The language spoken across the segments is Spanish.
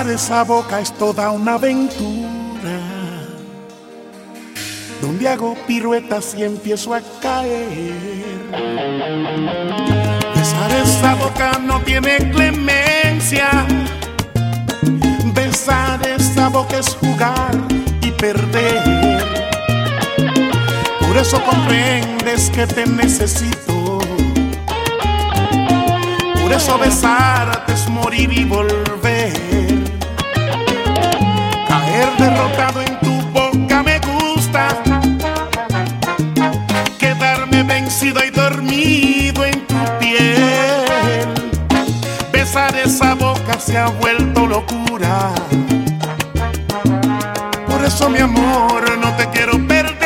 Besar esa boca es toda una aventura, donde hago piruetas y empiezo a caer. Besar esa boca no tiene clemencia. Besar esa boca es jugar y perder. Por eso comprendes que te necesito. Por eso besarte es morir y volver. Caer derrotado en tu boca me gusta. Quedarme vencido y dormido en tu piel. Besar esa boca se ha vuelto locura. Por eso, mi amor, no te quiero perder.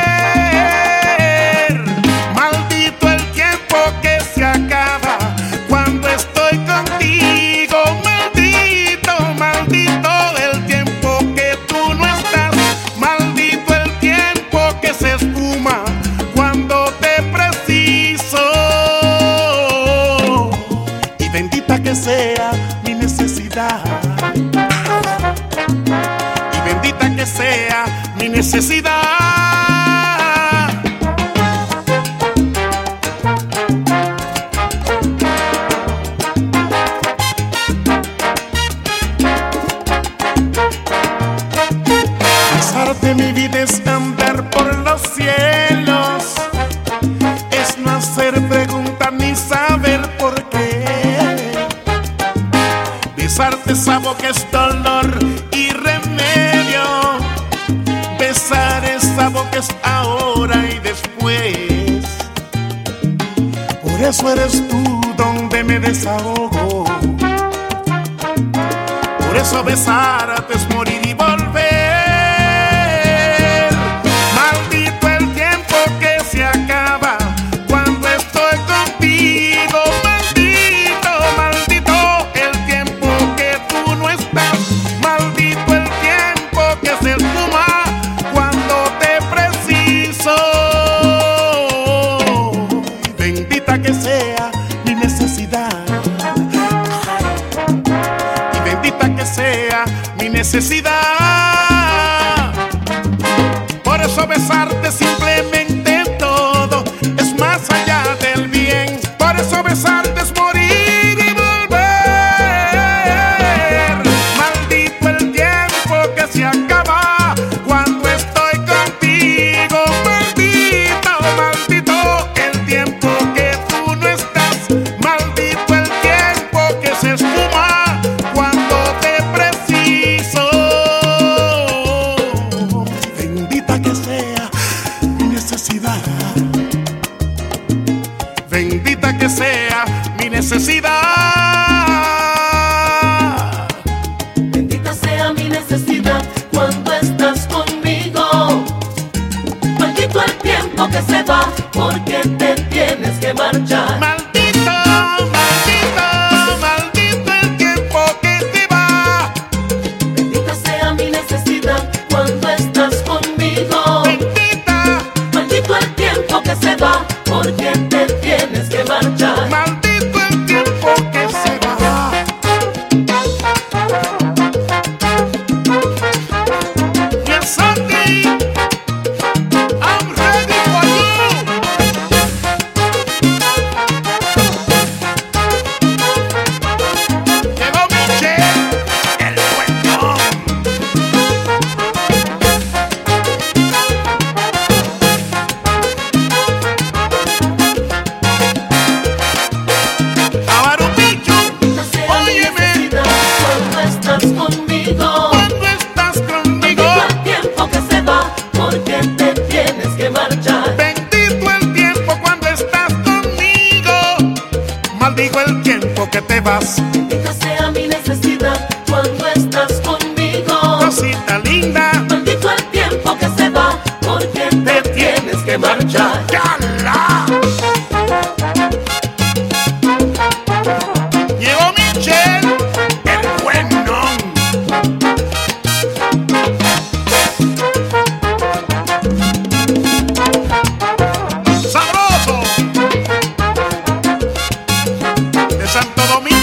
Maldito el tiempo que se acaba cuando estoy contigo. Maldito, maldito el tiempo que tú no estás. Maldito el tiempo que se esfuma cuando te preciso. Y bendita que sea mi necesidad. Y bendita que sea mi necesidad. Besarte mi vida es andar por los cielos, es no hacer preguntas ni saber por qué. Besarte esa boca es dolor y remedio. Besar esa boca es ahora y después. Por eso eres tú donde me desahogo. Por eso besarte es morir y volver. Maldito el tiempo que se acaba cuando estoy contigo. Maldito, maldito el tiempo que tú no estás. Maldito el tiempo que se esfuma cuando te preciso. Bendita que sea mi necesidad. Y bendita que sea mi necesidad. Por eso besarte simplemente todo es más allá del bien. Por eso besarte es morir y volver. Maldito el tiempo que se acaba cuando estoy contigo. Maldito, maldito el tiempo que tú no estás. Maldito el tiempo que se esfuma cuando te preciso. Bendita que sea mi necesidad. Bendita que sea mi necesidad. Bendita sea mi necesidad cuando estás conmigo. Maldito el tiempo que se va porque te tienes que marchar. Maldito, maldito, maldito el tiempo que se va. Bendita sea mi necesidad cuando estás conmigo. Bendita, Maldito el tiempo que se va porque te tienes que marchar. maldito el tiempo que se va. Yes, okay. I'm ready for you. Llegó Michelle, el cuento. Abarupichu, Bendita sea mi óyeme, necesidad cuando estás conmigo. cuando estás conmigo. Maldito el tiempo que se va porque te tienes que marchar. Bendito el tiempo cuando estás conmigo. Maldigo el tiempo que te vas. Bendita sea mi necesidad cuando estás conmigo. Cosita linda, Maldito el tiempo que se va porque te tienes que marchar. ¡Yala! Llegó Michelle, el bueno. Sabroso de Santo Domingo.